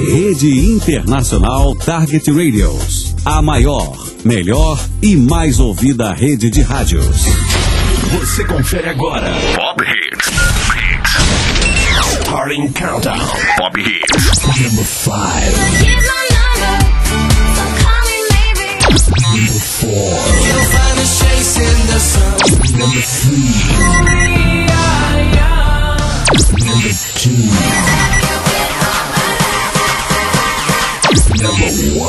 Rede Internacional Target Radios. A maior, melhor e mais ouvida rede de rádios. Você confere agora Pop Hits. Starting Countdown. Pop Hits. Number 5. Number 4. You'll find us chasing the sun. Number 3. Number 2. Number 1.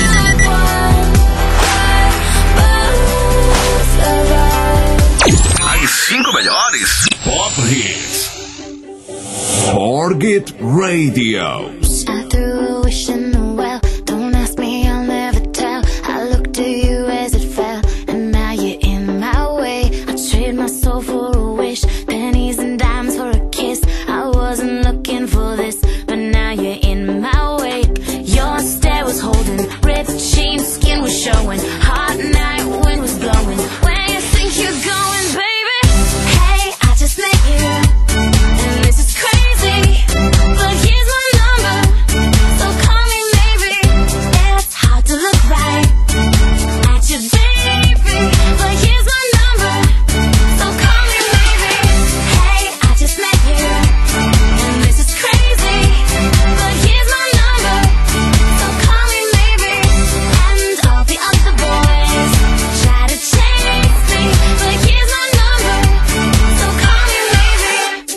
As 5 melhores Pop Hits. Target Radios. I threw a wish in the well. Don't ask me, I'll never tell. I looked to you as it fell, and now you're in my way. I trade my soul for a wish, pennies and dimes for a kiss. I wasn't looking for this, but now you're in my way. Your stare was holding, ripped jeans, skin was showing. Hot night, wind was blowing. Where you think you're going, baby? Hey, I just met you, and this is crazy. But here's my number, so call me maybe. It's hard to look right at you, baby. But here's my number, so call me maybe. Hey, I just met you, and this is crazy. But here's my number, so call me maybe. And all the other boys try to chase me, but here's my number, so call me maybe.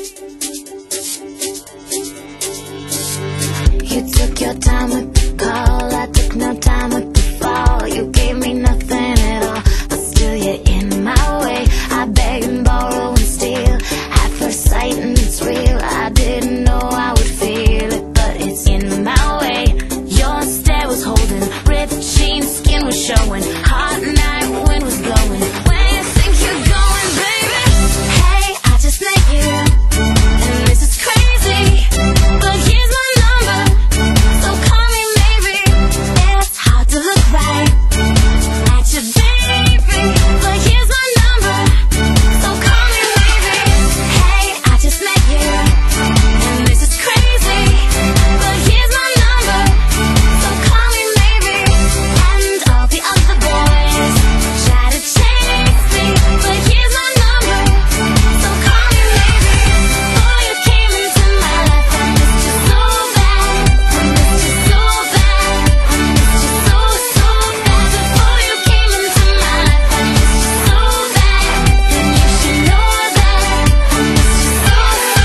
You took your time with the call, I took no time with the fall. You gave me nothing at all, but still you're in my way. I beg and borrow and steal at first sight, and it's real. I didn't know I would feel it, but it's in my way. Your stare was holding, ripped jeans, skin was showing. Hot night, wind was blowing. Where you think you're going, baby? Hey, I just met you, and this is crazy. But here's my number, so call me maybe. It's hard to look right at you, baby. But here's my number, so call me maybe. Hey, I just met you, and this is crazy. But here's my number, so call me maybe. And all the other boys try to chase me, but here's my number, so call me maybe. Before you came into my life, I missed you so bad. I missed you so bad. I missed you so, so bad. Before you came into my life, I missed you so bad. And you should know that I missed you so,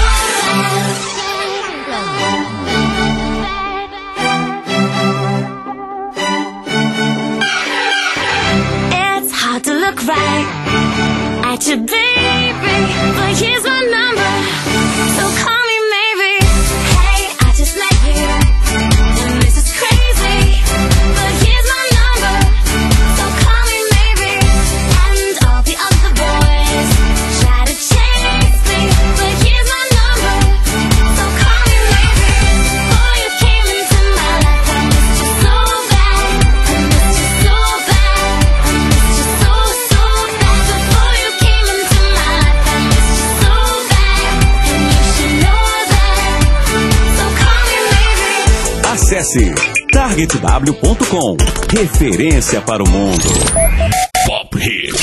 It's hard to look right at you, baby. But here's my number, so call me maybe. Hey, I just met you, and this is crazy. But here's my number, so call me maybe. And all the other boys try to chase me, but here's my number, so call me maybe. Before you came into my life, I missed you so bad. I missed you so bad. I missed you so, so bad. Before you came into my life, I missed you so bad. And you should know that, so call me maybe. Acesse targetw.com. Referência para o mundo. Pop Hits.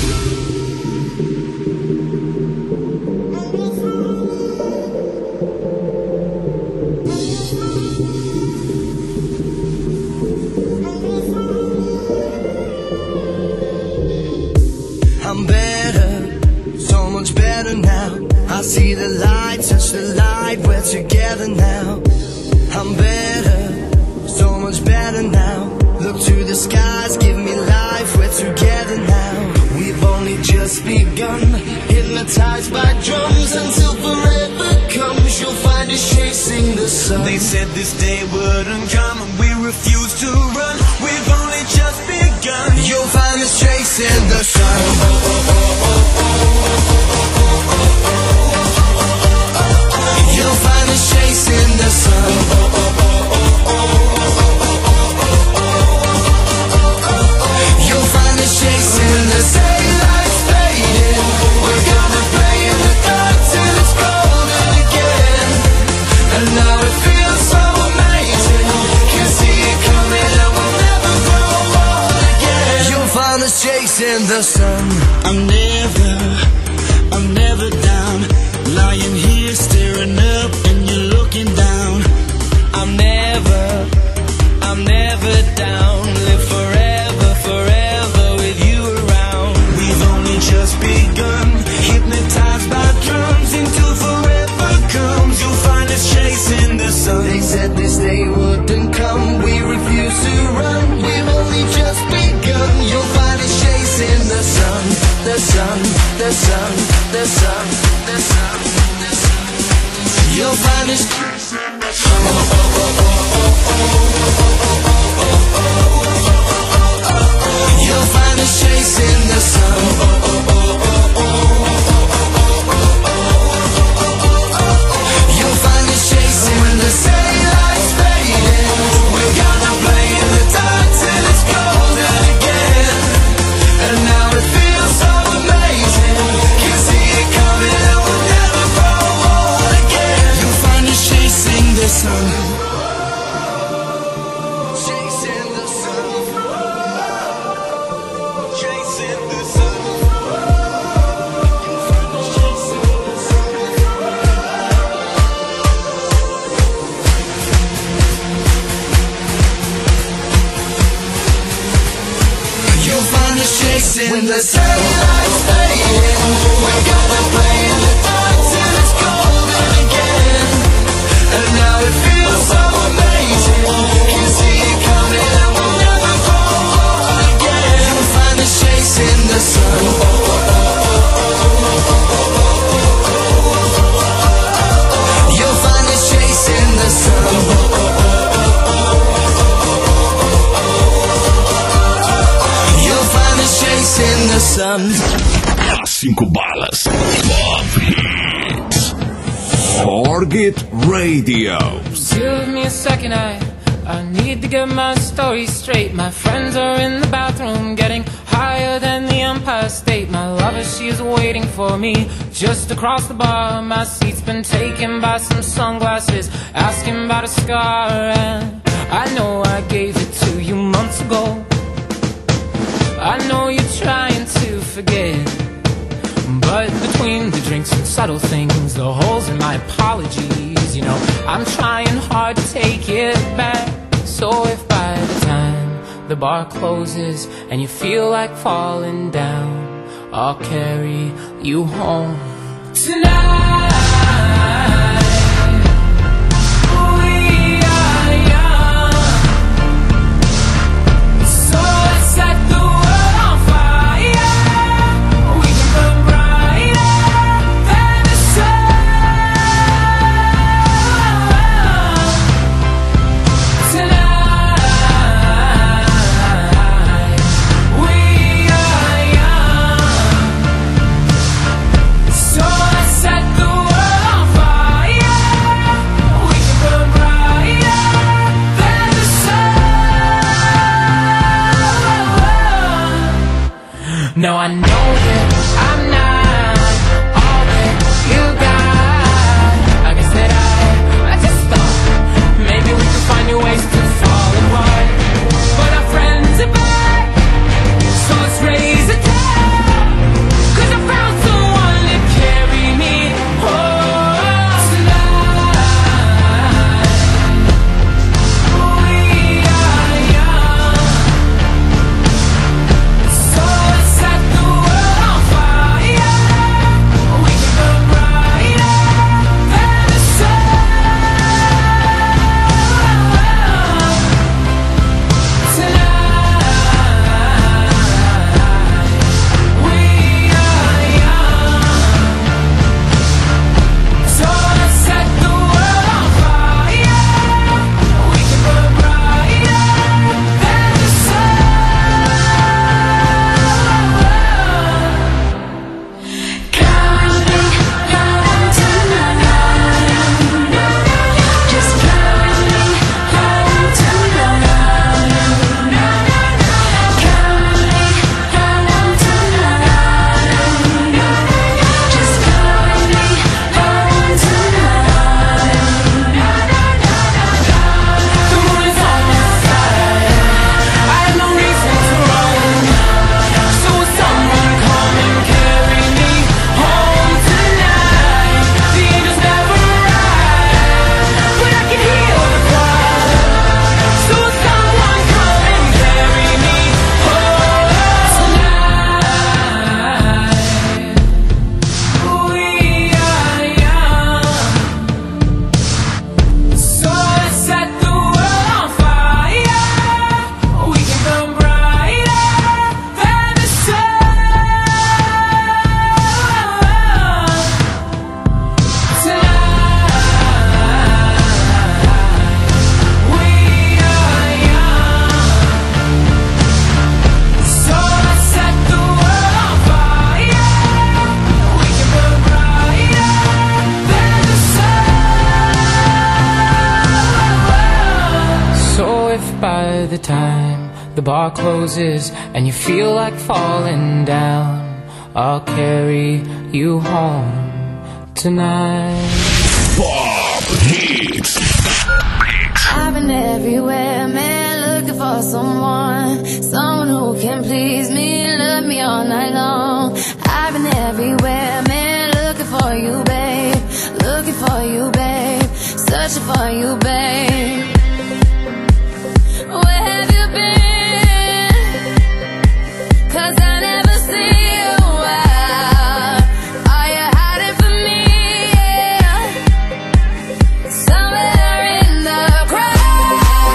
I'm better, so much better now. I see the light, touch the light, we're together now. I'm better, so much better now. Look to the skies, give me life, we're together now. We've only just begun, hypnotized by drums until forever comes. You'll find us chasing the sun. They said this day wouldn't come and we refuse to run. We've only just begun. You'll find us chasing the sun. You'll find us chasing the sun. You'll find us chasing the daylight's fading. We're gonna play in the dark till it's golden again. And now it feels so amazing. the sun. I'm never down. Lying here staring up and you're looking down. I'm never down. Live forever with you around. We've only just begun, hypnotized by drums until forever comes. You'll find us chasing the sun. They said this day wouldn't come. We refuse to run. We've only just begun. You'll find us chasing the sun. The sun, the sun, the sun, the sun, the sun. You'll find us chasing the sun. You'll find us chasing the sun. You'll find us chasing when the city lights fading. We're gonna play in the dark till it's golden again. And now it feels so amazing. Can see it coming and we'll never grow old again. You'll find us chasing the sun. Chasing the sun. Chasing the sun. You'll find us chasing the sun. You'll find us chasing when the sunlight's fading. We're gonna play in the dark till it's golden again. And now it feels so amazing. Can see it coming and we'll never grow old again. You'll find us chasing the sun. You'll find us chasing the sun. You'll find us chasing the sun. Cinco balas. Top hits. Forget Radio. Give me a second, I need to get my story straight. My friends are in the bathroom getting higher than the Empire State. My lover, she is waiting for me just across the bar. My seat's been taken by some sunglasses, asking about a scar. And I know I gave it to you months ago. I know you're trying to forget, but between the drinks and subtle things, the holes in my apologies, you know, I'm trying hard to take it back. So if by the time the bar closes and you feel like falling down, I'll carry you home tonight. We are young, so let's set the world on fire. We can burn brighter than the sun tonight. We are young, so let's set the world on fire. We can burn brighter than the sun. No, I know that I'm not all that you got. I guess that I just thought maybe we could find new ways to fall apart. But our friends are back, so let's raise a toast. 'Cause I found someone to carry me home tonight. We are young, so let's set the world the time the bar closes and you feel like falling down, I'll carry you home tonight. Pop Hits. I've been everywhere, man, looking for someone who can please me, love me all night long. I've been everywhere, man, looking for you, babe, searching for you, babe. Where have you been? 'Cause I never see you out. Are you hiding from me? Yeah. Somewhere in the crowd.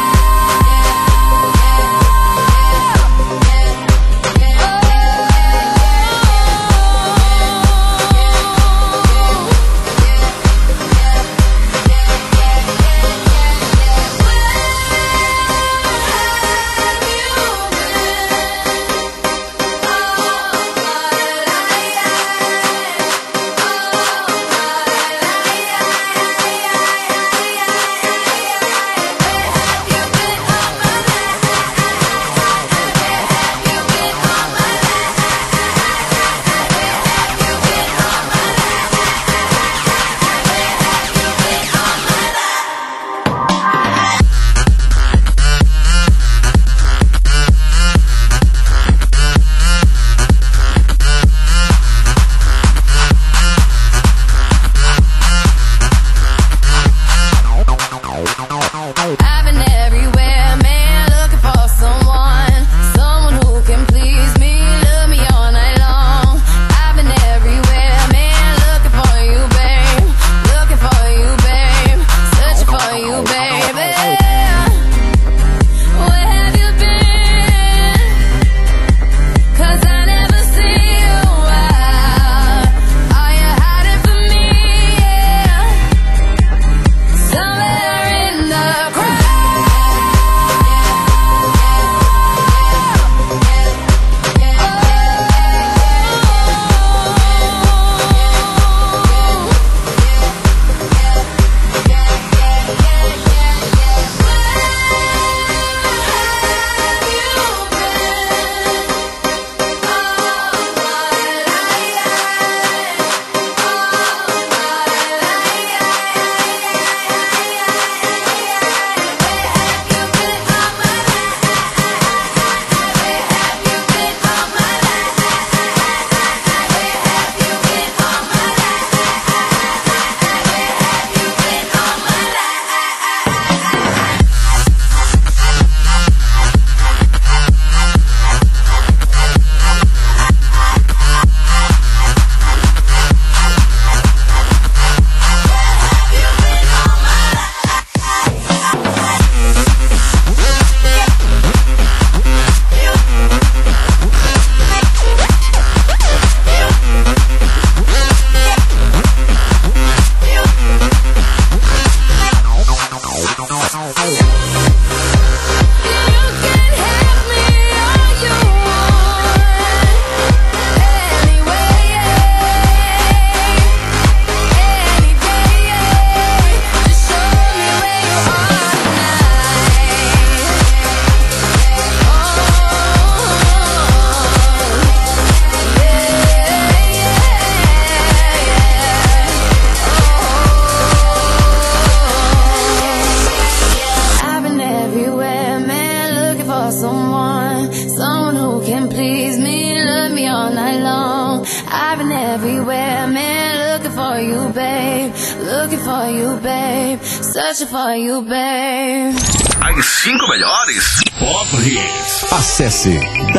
I've been everywhere, man, looking for someone who can please me, love me all night long. I've been everywhere, man, looking for you, babe, searching for you, baby. Where have you been? 'Cause I never see you out. Are you hiding from me? Yeah. Somewhere in the crowd. Someone who can please me, love me all night long. I've been everywhere, man, looking for you, babe, searching for you, babe. As 5 melhores Pop Hits. Acesse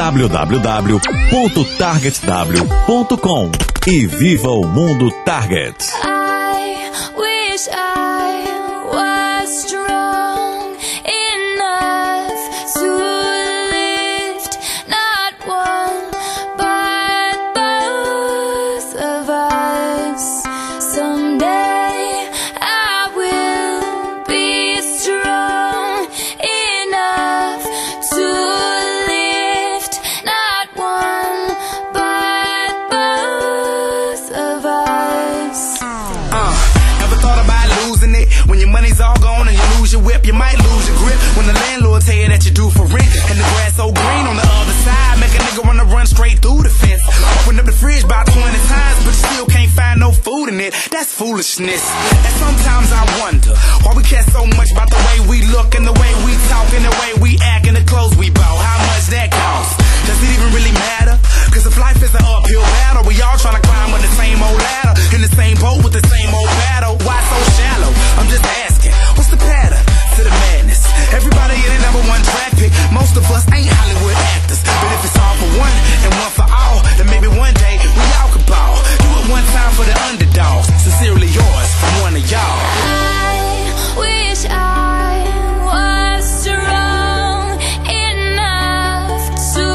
www.targetw.com e viva o mundo Target. I wish I was strong enough to lift not one but both of us. Someday I will be strong enough to lift not one but both of us. Ever thought about losing it when your money's all gone and you lose use your whip, you might lose your grip when the landlord tell you that you're due for rent. And the grass so green on the other side, make a nigga wanna run straight through the fence. Open up the fridge about 20 times, but you still can't find no food in it. That's foolishness. And sometimes I wonder why we care so much about the way we look and the way we talk and the way we act and the clothes we bought. How much that costs? Does it even really matter? Cause if life is an uphill battle, we all tryna climb on the same old ladder, in the same boat with the same old battle. Why so shallow? I'm just asking, what's the pattern to the madness? Everybody in the number one track pick. Most of us ain't Hollywood actors, but if it's all for one and one for all, then maybe one day we all could ball. Do it one time for the underdogs. Sincerely yours from one of y'all. I wish I was strong enough to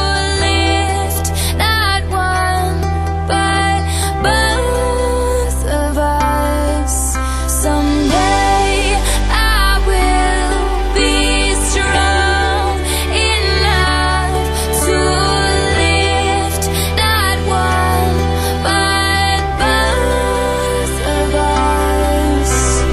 lift that one, but both of us someday I will be strong enough to lift that one, but both of us.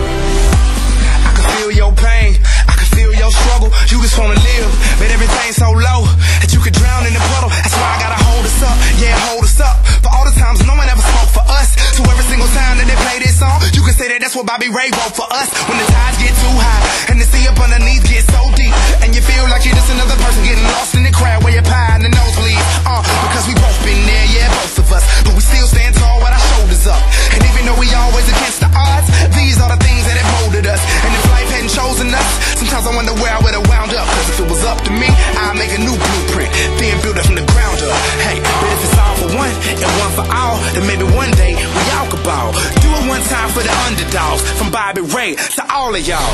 I can feel your pain, I can feel your struggle. You just wanna live, but everything so low that you could drown in the puddle. That's why I gotta hold us up, yeah, hold us up. For all the times no one ever spoke for us. So every single time that they play this song, you can say that that's what Bobby Ray wrote for us. When the tides get too high and the sea up underneath gets so deep, and you feel like you're just another person getting lost in the crowd where your pie and the nosebleed. Because we both been there, yeah, both of us. But we still stand tall with our shoulders up. And even though we always against the odds, these are the things that have molded us. And if life hadn't chosen us, sometimes I wonder where I would have wound up. Cause if it was up to me, I'd make a new blueprint, then build it from the ground up. Hey, but if it's all for one and one for all, then maybe one day we all could ball. Do it one time for the underdogs, from Bobby Ray to all of y'all.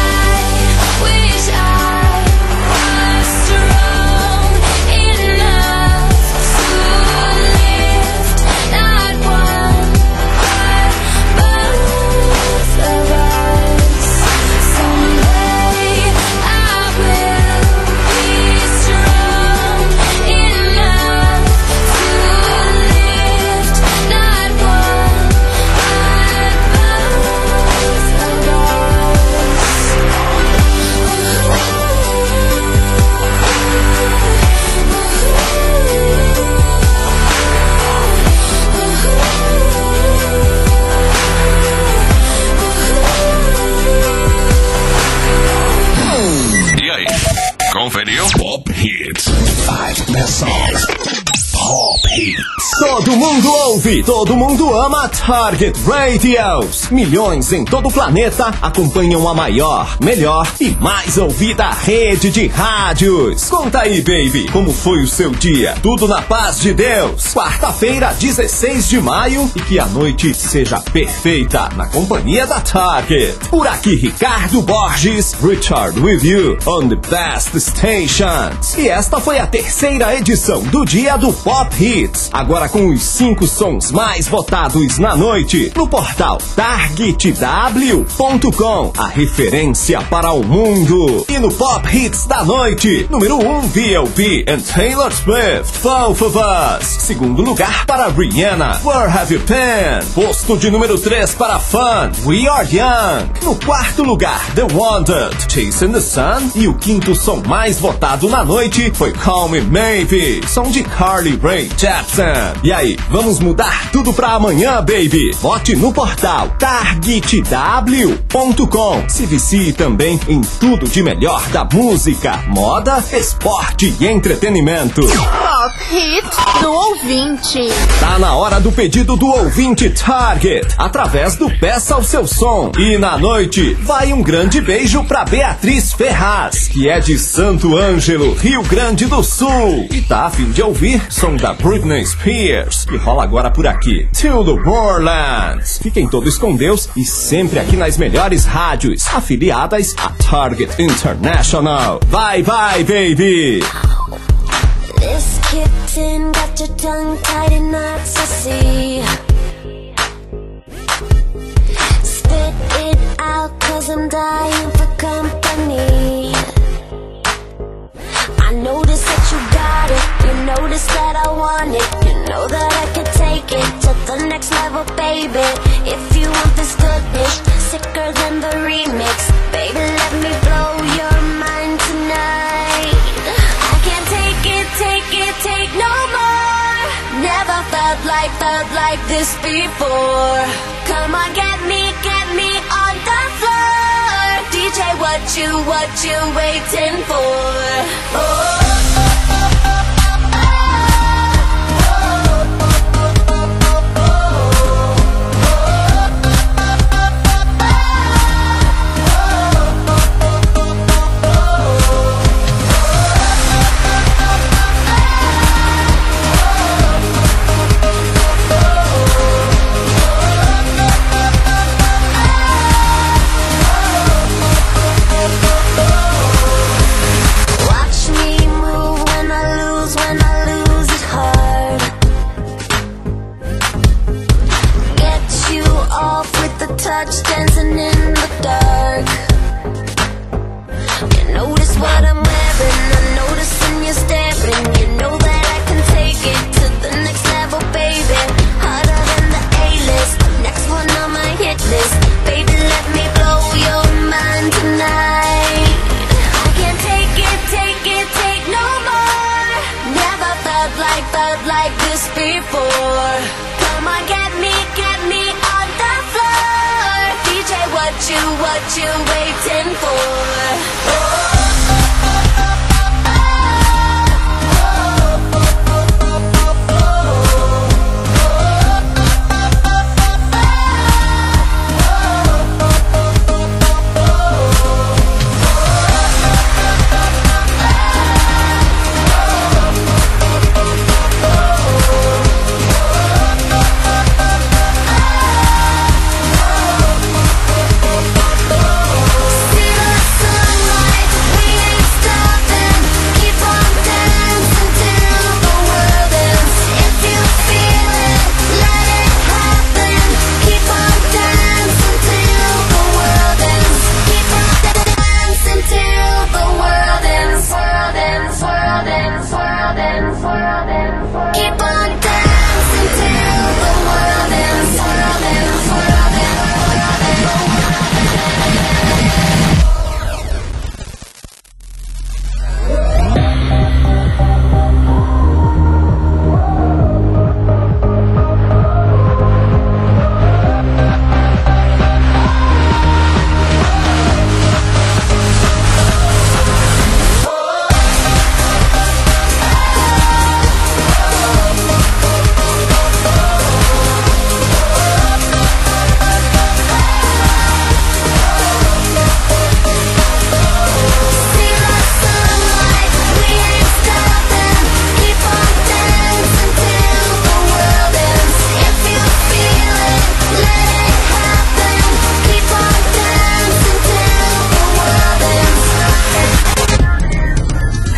I wish I was strong enough to lift that one, but both of us someday I will be strong enough to lift that one, but both of E aí, conferiu? Pop Hits. 5 best songs. Pop Hits. Todo mundo ouve, todo mundo ama Target Radios. Milhões em todo o planeta acompanham a maior, melhor e mais ouvida rede de rádios. Conta aí, baby, como foi o seu dia? Tudo na paz de Deus. Quarta-feira, 16 de maio, e que a noite seja perfeita na companhia da Target. Por aqui, Ricardo Borges, Richard with you on the best stations. E esta foi a terceira edição do Dia do Pop Hits. Agora com os 5 sons mais votados na noite no portal targetw.com, a referência para o mundo. E no Pop Hits da noite, número 1, VLP and Taylor Swift, Both of Us. Segundo lugar para Rihanna, Where Have You Been? Posto de número 3 para Fun, We Are Young. No quarto lugar, The Wanted, Chasing the Sun. E o quinto som mais votado na noite foi Call Me Maybe, som de Carly Rae Jepsen. E aí, vamos mudar tudo pra amanhã, baby? Vote no portal targetw.com. Se vicie também em tudo de melhor da música, moda, esporte e entretenimento. Pop Hits do ouvinte. Tá na hora do pedido do ouvinte Target, através do Peça o Seu Som. E na noite, vai um grande beijo pra Beatriz Ferraz, que é de Santo Ângelo, Rio Grande do Sul. E tá a fim de ouvir som da Britney Spears, que rola agora por aqui. Till the Borderlands. Fiquem todos com Deus e sempre aqui nas melhores rádios afiliadas a Target International. Bye bye, baby. This kitten got your tongue tied in knots, I see. Spit it out, cause I'm dying for company. I notice that you got it, you notice that I want it. You know that I can take it to the next level, baby. If you want this goodness, sicker than the remix, baby, like this before. Come on, get me on the floor. DJ, what you waiting for? Oh. Touch dancing in the dark. You notice what I'm wearing, I'm noticing you're staring. You know that I can take it to the next level, baby. Harder than the A-list, next one on my hit list. Baby, let me blow your mind tonight. I can't take it no more. Never felt like this before. Come on, get me on the floor. DJ, what you waiting for? Oh.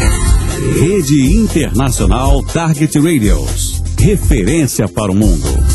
Rede Internacional Target Radios. Referência para o mundo.